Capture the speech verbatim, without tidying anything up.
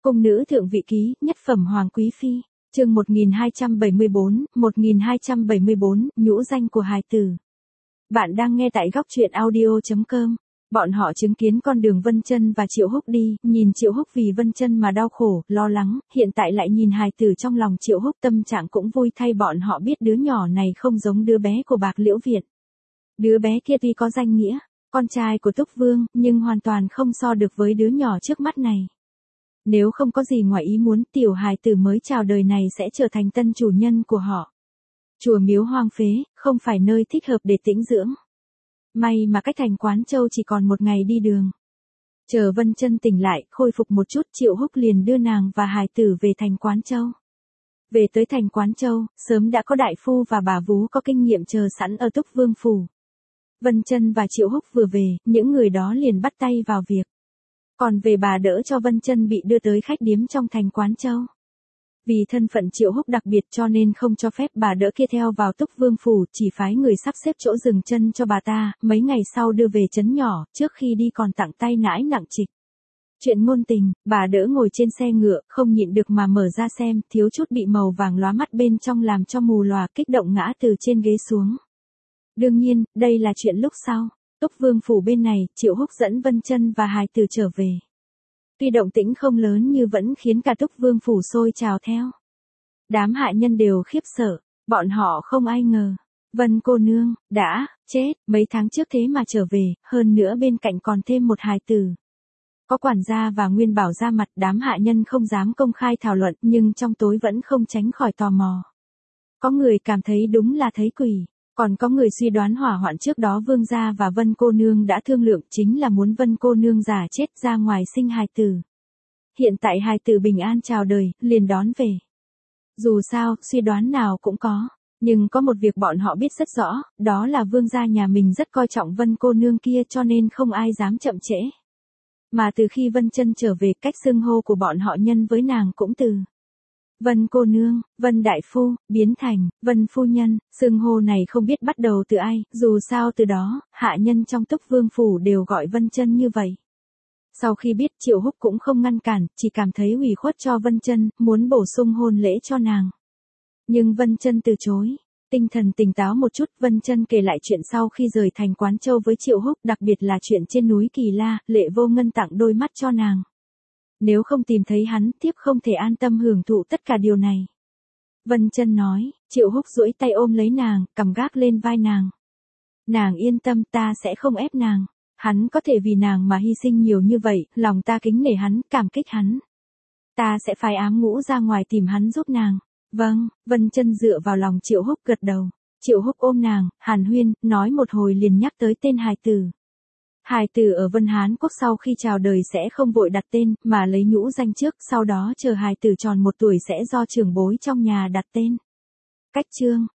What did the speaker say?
Cung nữ thượng vị ký, nhất phẩm hoàng quý phi, chương một nghìn hai trăm bảy mươi bốn, một nghìn hai trăm bảy mươi bốn, nhũ danh của hài tử. Bạn đang nghe tại góc truyện audio chấm com. Bọn họ chứng kiến con đường Vân Chân và Triệu Húc đi, nhìn Triệu Húc vì Vân Chân mà đau khổ, lo lắng, hiện tại lại nhìn hài tử trong lòng Triệu Húc, tâm trạng cũng vui thay bọn họ biết đứa nhỏ này không giống đứa bé của Bạc Liễu Việt. Đứa bé kia tuy có danh nghĩa, con trai của Túc Vương, nhưng hoàn toàn không so được với đứa nhỏ trước mắt này. Nếu không có gì ngoài ý muốn, tiểu hài tử mới chào đời này sẽ trở thành tân chủ nhân của họ. Chùa miếu hoang phế, không phải nơi thích hợp để tĩnh dưỡng. May mà cách thành Quán Châu chỉ còn một ngày đi đường. Chờ Vân Chân tỉnh lại, khôi phục một chút, Triệu Húc liền đưa nàng và hài tử về thành Quán Châu. Về tới thành Quán Châu, sớm đã có đại phu và bà vú có kinh nghiệm chờ sẵn ở Túc Vương phủ. Vân Chân và Triệu Húc vừa về, những người đó liền bắt tay vào việc. Còn về bà đỡ cho Vân Chân bị đưa tới khách điếm trong thành Quán Châu. Vì thân phận Triệu Húc đặc biệt cho nên không cho phép bà đỡ kia theo vào Túc Vương phủ, chỉ phái người sắp xếp chỗ dừng chân cho bà ta, mấy ngày sau đưa về trấn nhỏ, trước khi đi còn tặng tay nãi nặng trịch. Chuyện ngôn tình, bà đỡ ngồi trên xe ngựa, không nhịn được mà mở ra xem, thiếu chút bị màu vàng lóa mắt bên trong làm cho mù lòa, kích động ngã từ trên ghế xuống. Đương nhiên, đây là chuyện lúc sau. Túc Vương phủ bên này, Triệu Húc dẫn Vân Chân và hài tử trở về. Tuy động tĩnh không lớn như vẫn khiến cả Túc Vương phủ sôi trào theo. Đám hạ nhân đều khiếp sợ, bọn họ không ai ngờ. Vân cô nương, đã, chết, mấy tháng trước thế mà trở về, hơn nữa bên cạnh còn thêm một hài tử. Có quản gia và Nguyên Bảo ra mặt, đám hạ nhân không dám công khai thảo luận, nhưng trong tối vẫn không tránh khỏi tò mò. Có người cảm thấy đúng là thấy quỷ. Còn có người suy đoán hỏa hoạn trước đó Vương gia và Vân cô nương đã thương lượng, chính là muốn Vân cô nương giả chết ra ngoài sinh hài tử. Hiện tại hài tử bình an chào đời, liền đón về. Dù sao, suy đoán nào cũng có, nhưng có một việc bọn họ biết rất rõ, đó là Vương gia nhà mình rất coi trọng Vân cô nương kia cho nên không ai dám chậm trễ. Mà từ khi Vân Chân trở về, cách xưng hô của bọn họ nhân với nàng cũng từ Vân cô nương, Vân đại phu, biến thành Vân phu nhân, xưng hô này không biết bắt đầu từ ai, dù sao từ đó, hạ nhân trong Túc Vương phủ đều gọi Vân Chân như vậy. Sau khi biết, Triệu Húc cũng không ngăn cản, chỉ cảm thấy ủy khuất cho Vân Chân, muốn bổ sung hôn lễ cho nàng. Nhưng Vân Chân từ chối. Tinh thần tỉnh táo một chút, Vân Chân kể lại chuyện sau khi rời thành Quán Châu với Triệu Húc, đặc biệt là chuyện trên núi Kỳ La, Lệ Vô Ngân tặng đôi mắt cho nàng. Nếu không tìm thấy hắn, tiếp không thể an tâm hưởng thụ tất cả điều này. Vân Chân nói, Triệu Húc duỗi tay ôm lấy nàng, cầm gác lên vai nàng. Nàng yên tâm, ta sẽ không ép nàng. Hắn có thể vì nàng mà hy sinh nhiều như vậy, lòng ta kính nể hắn, cảm kích hắn. Ta sẽ phái ám ngũ ra ngoài tìm hắn giúp nàng. Vâng, Vân Chân dựa vào lòng Triệu Húc gật đầu. Triệu Húc ôm nàng, hàn huyên, nói một hồi liền nhắc tới tên hài tử. Hài tử ở Vân Hán Quốc sau khi chào đời sẽ không vội đặt tên, mà lấy nhũ danh trước, sau đó chờ hài tử tròn một tuổi sẽ do trưởng bối trong nhà đặt tên. Cách chương,